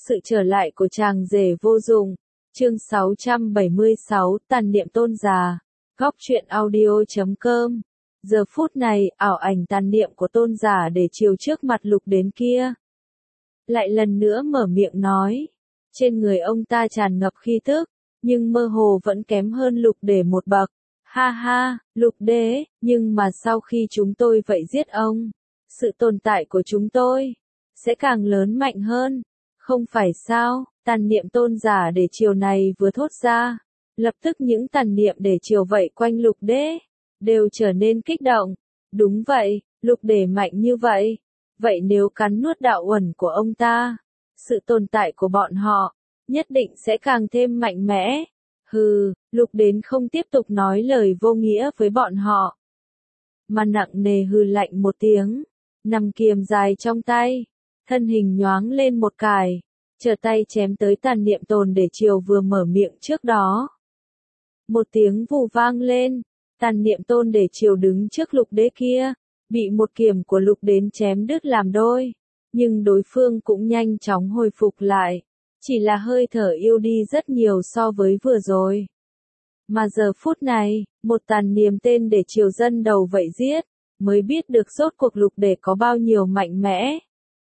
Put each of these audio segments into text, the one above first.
Sự trở lại của chàng rể vô dụng. Chương 676, tàn niệm tôn già. Góc truyện audio.com. Giờ phút này, ảo ảnh tàn niệm của tôn giả để chiều trước mặt Lục Đến kia. Lại lần nữa mở miệng nói. Trên người ông ta tràn ngập khí tức, nhưng mơ hồ vẫn kém hơn Lục Để một bậc. Ha ha, Lục Đế, nhưng mà sau khi chúng tôi vậy giết ông, sự tồn tại của chúng tôi sẽ càng lớn mạnh hơn. Không phải sao? Tàn niệm tôn giả để chiều này vừa thốt ra, lập tức những tàn niệm để chiều vậy quanh Lục Đế đều trở nên kích động. Đúng vậy, Lục Đế mạnh như vậy. Vậy nếu cắn nuốt đạo uẩn của ông ta, sự tồn tại của bọn họ nhất định sẽ càng thêm mạnh mẽ. Hừ, Lục Đến không tiếp tục nói lời vô nghĩa với bọn họ, mà nặng nề hừ lạnh một tiếng, nằm kiềm dài trong tay, thân hình nhoáng lên một cài, trở tay chém tới tàn niệm tồn để chiều vừa mở miệng trước đó. Một tiếng vù vang lên, tàn niệm tôn để chiều đứng trước Lục Đế kia, bị một kiếm của Lục Đến chém đứt làm đôi, nhưng đối phương cũng nhanh chóng hồi phục lại, chỉ là hơi thở yếu đi rất nhiều so với vừa rồi. Mà giờ phút này, một tàn niệm tên để chiều dân đầu vậy giết, mới biết được rốt cuộc Lục Đế có bao nhiêu mạnh mẽ.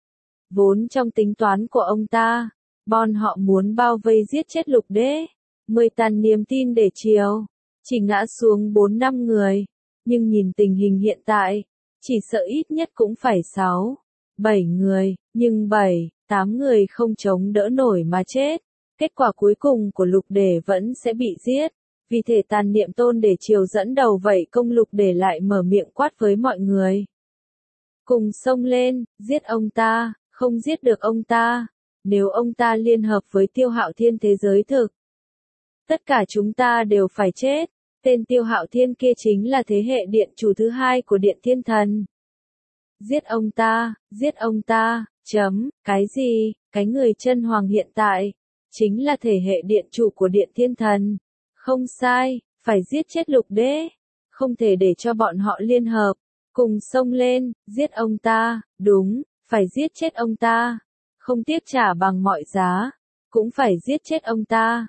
Vốn trong tính toán của ông ta, bọn họ muốn bao vây giết chết Lục Đế, 10 tàn niệm tin để chiều, chỉ ngã xuống 4-5 người, nhưng nhìn tình hình hiện tại, chỉ sợ ít nhất cũng phải 6-7 người, nhưng 7-8 người không chống đỡ nổi mà chết. Kết quả cuối cùng của Lục Đế vẫn sẽ bị giết, vì thể tàn niệm tôn để chiều dẫn đầu vậy công Lục Đế lại mở miệng quát với mọi người. Cùng xông lên, giết ông ta, không giết được ông ta, nếu ông ta liên hợp với Tiêu Hạo Thiên thế giới thực, tất cả chúng ta đều phải chết. Tên Tiêu Hạo Thiên kia chính là thế hệ điện chủ thứ hai của Điện Thiên Thần. Giết ông ta, cái gì, cái người chân hoàng hiện tại, chính là thể hệ điện chủ của Điện Thiên Thần. Không sai, phải giết chết Lục Đế, không thể để cho bọn họ liên hợp, cùng xông lên, giết ông ta, đúng, phải giết chết ông ta, không tiếc trả bằng mọi giá, cũng phải giết chết ông ta.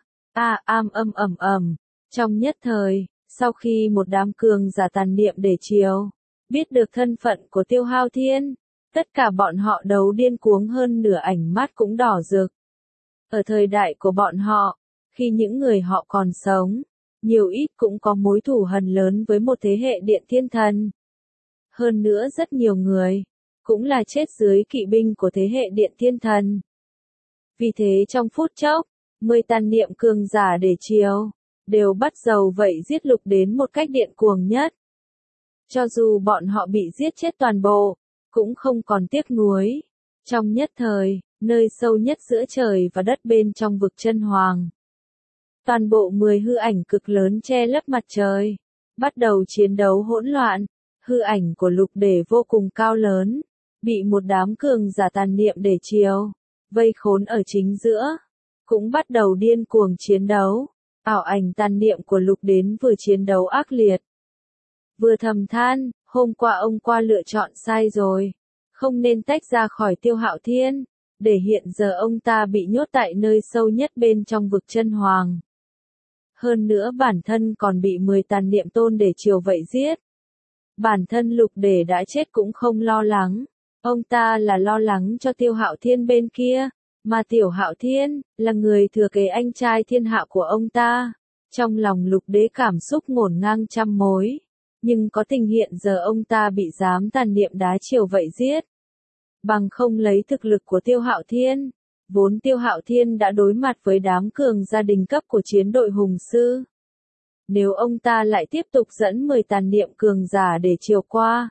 Trong nhất thời, sau khi một đám cường giả tàn niệm để chiều, biết được thân phận của Tiêu Hạo Thiên, tất cả bọn họ đấu điên cuồng hơn nửa ánh mắt cũng đỏ rực. Ở thời đại của bọn họ, khi những người họ còn sống, nhiều ít cũng có mối thù hằn lớn với một thế hệ Điện Thiên Thần. Hơn nữa rất nhiều người, cũng là chết dưới kỵ binh của thế hệ Điện Thiên Thần. Vì thế trong phút chốc, 10 tàn niệm cường giả để chiều, đều bắt đầu vậy giết Lục Đến một cách điên cuồng nhất. Cho dù bọn họ bị giết chết toàn bộ, cũng không còn tiếc nuối. Trong nhất thời, nơi sâu nhất giữa trời và đất bên trong vực chân hoàng, toàn bộ 10 hư ảnh cực lớn che lấp mặt trời, bắt đầu chiến đấu hỗn loạn. Hư ảnh của Lục Đế vô cùng cao lớn, bị một đám cường giả tàn niệm để chiều, vây khốn ở chính giữa, cũng bắt đầu điên cuồng chiến đấu. Ảo ảnh tàn niệm của Lục Đến vừa chiến đấu ác liệt, vừa thầm than, hôm qua ông qua lựa chọn sai rồi, không nên tách ra khỏi Tiêu Hạo Thiên, để hiện giờ ông ta bị nhốt tại nơi sâu nhất bên trong vực chân hoàng. Hơn nữa bản thân còn bị 10 tàn niệm tôn để chiều vậy giết. Bản thân Lục Đế đã chết cũng không lo lắng, ông ta là lo lắng cho Tiêu Hạo Thiên bên kia, mà Tiểu Hạo Thiên là người thừa kế anh trai thiên hạ của ông ta. Trong lòng Lục Đế cảm xúc ngổn ngang trăm mối, nhưng có tình hiện giờ ông ta bị dám tàn niệm đá chiều vậy giết. Bằng không lấy thực lực của Tiêu Hạo Thiên, vốn Tiêu Hạo Thiên đã đối mặt với đám cường gia đình cấp của chiến đội hùng sư. Nếu ông ta lại tiếp tục dẫn 10 tàn niệm cường giả để chiều qua,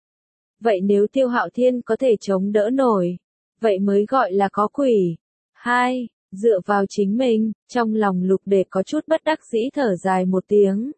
vậy nếu Tiêu Hạo Thiên có thể chống đỡ nổi, vậy mới gọi là có quỷ. Dựa vào chính mình, trong lòng Lục Đế có chút bất đắc dĩ thở dài một tiếng.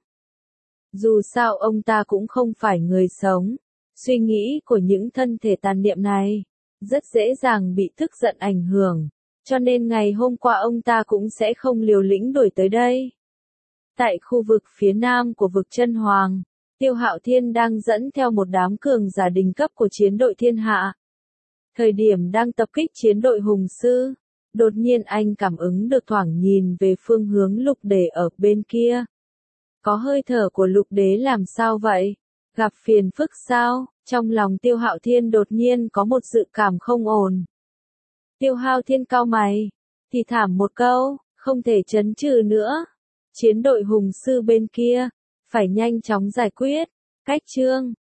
Dù sao ông ta cũng không phải người sống, suy nghĩ của những thân thể tàn niệm này rất dễ dàng bị tức giận ảnh hưởng, cho nên ngày hôm qua ông ta cũng sẽ không liều lĩnh đuổi tới đây. Tại khu vực phía nam của vực chân hoàng, Tiêu Hạo Thiên đang dẫn theo một đám cường giả đỉnh cấp của chiến đội thiên hạ. Thời điểm đang tập kích chiến đội hùng sư, Đột nhiên anh cảm ứng được thoảng nhìn về phương hướng Lục Đế ở bên kia. Có hơi thở của Lục Đế làm sao vậy? Gặp phiền phức sao? Trong lòng Tiêu Hạo Thiên đột nhiên có một dự cảm không ổn. Tiêu Hạo Thiên cau mày, thì thảm một câu, không thể trấn trừ nữa. Chiến đội hùng sư bên kia, phải nhanh chóng giải quyết. Cách chương